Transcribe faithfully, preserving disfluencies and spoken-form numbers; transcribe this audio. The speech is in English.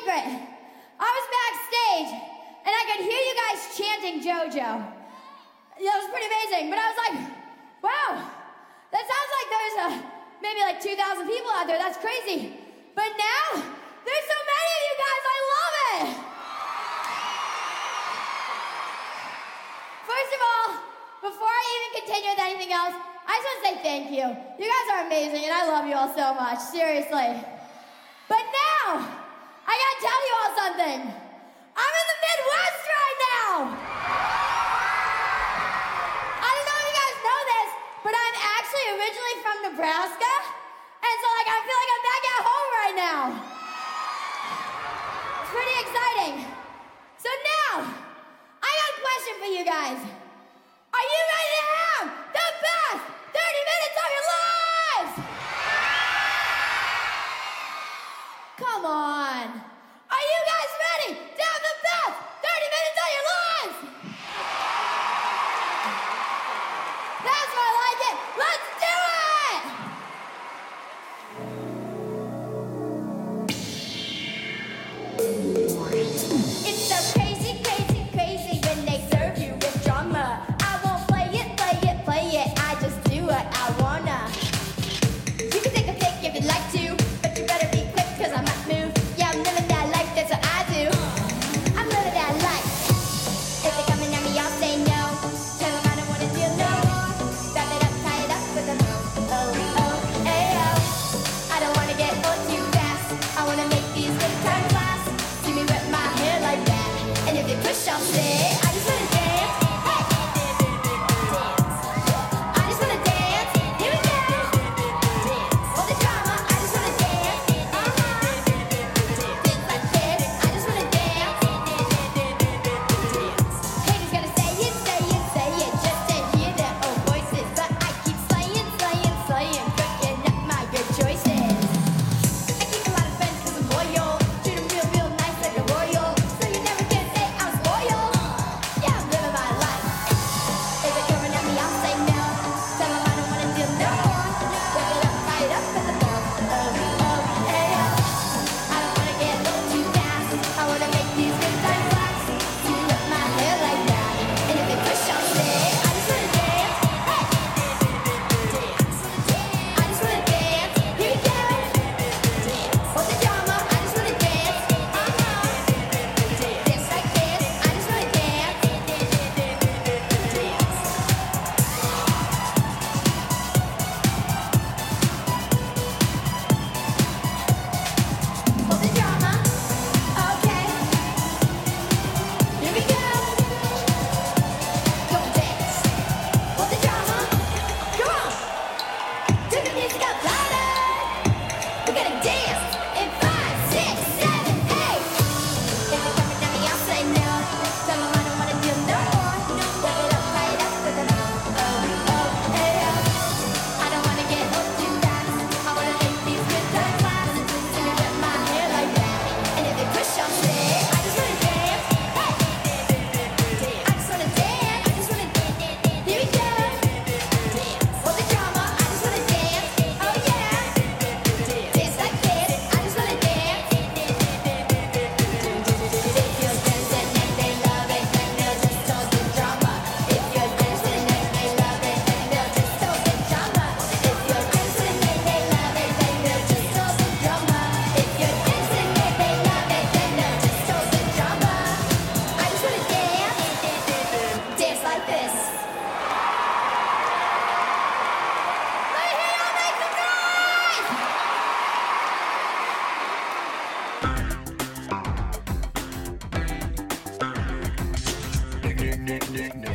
secret. I was backstage, and I could hear you guys chanting JoJo. Yeah, it was pretty amazing, but I was like, wow, that sounds like there's a, maybe like two thousand people out there. That's crazy. But now, there's so many of you guys. I love it. First of all, before I even continue with anything else, I just want to say thank you. You guys are amazing, and I love you all so much. Seriously. But now, I gotta tell you all something. I'm in the Midwest right now. I don't know if you guys know this, but I'm actually originally from Nebraska. And so, like, I feel like I'm back at home right now. It's pretty exciting. So now, I got a question for you guys. Are you ready to have the best thirty minutes of your lives? Come on. Are you guys ready to have the best thirty minutes of your lives? That's why I like it. Let's do it! It's so crazy, crazy, crazy when they serve you with drama. I won't play it, play it, play it. I just do what I wanna. You can take a pic if you'd like to, but you better be quick, cause I might move. Yeah, I'm living that life, that's what I do. I'm living that life. If they're coming at me, I'll say no. Tell them I don't wanna deal no more. Wrap it up, tie it up with a bow. Oh, oh, hey, oh. I don't wanna get old too fast. I wanna make these good times last. See me whip my hair like that. And if they push, I'll say, I just wanna dance. Hey. I just wanna dance. Here we go. All the drama, I just wanna dance. Uh-huh. Dance like this, I just wanna dance. Haters gonna say it, say it, say it, just to hear their own voices. But I keep slaying, slaying, slaying, cooking up my good choices. I keep a lot of friends 'cause I'm loyal. Treat 'em real, real nice like a royal. So you never can say I'm spoiled. Yeah, I'm living my life. If they're coming at me, I'll say no. Tell 'em I don't wanna deal no more. Wrap it up, tie it up with a bow. Oh, oh, hey, oh. I don't wanna get old too fast. I wanna make these good times last. See me whip my hair like that. And if they push, I'll say, I just wanna dance. Hey. I just wanna dance. Here we go. All the drama, I just wanna dance. Uh-huh. Dance like this, I just wanna dance. All the drama, okay. Here we go. Go dance. All the drama, come on. Turn the music up louder. We're gonna dance in five, six, seven, eight. If they're coming at me, I'll say no. Tell 'em I don't wanna deal no more. Wrap it up, tie it up with a bow. Oh, oh, hey, oh. I don't wanna get old too fast. I wanna make these good times last. See me whip my hair like that. And if they push, I'll say, I just wanna dance. Hey. I just wanna dance. I just wanna dance. Here we go. All the drama, I just wanna dance. Oh yeah. Dance like this, I just wanna dance. If you're dancing and they love it, then they'll just talk the drama. If you're dancing and they love it, then they'll just talk the drama. If you're dancing and they love it, then they'll just talk the drama. If you're dancing and they love it, then they'll just talk the drama. I just wanna dance, dance like this. Let me hear y'all make some noise!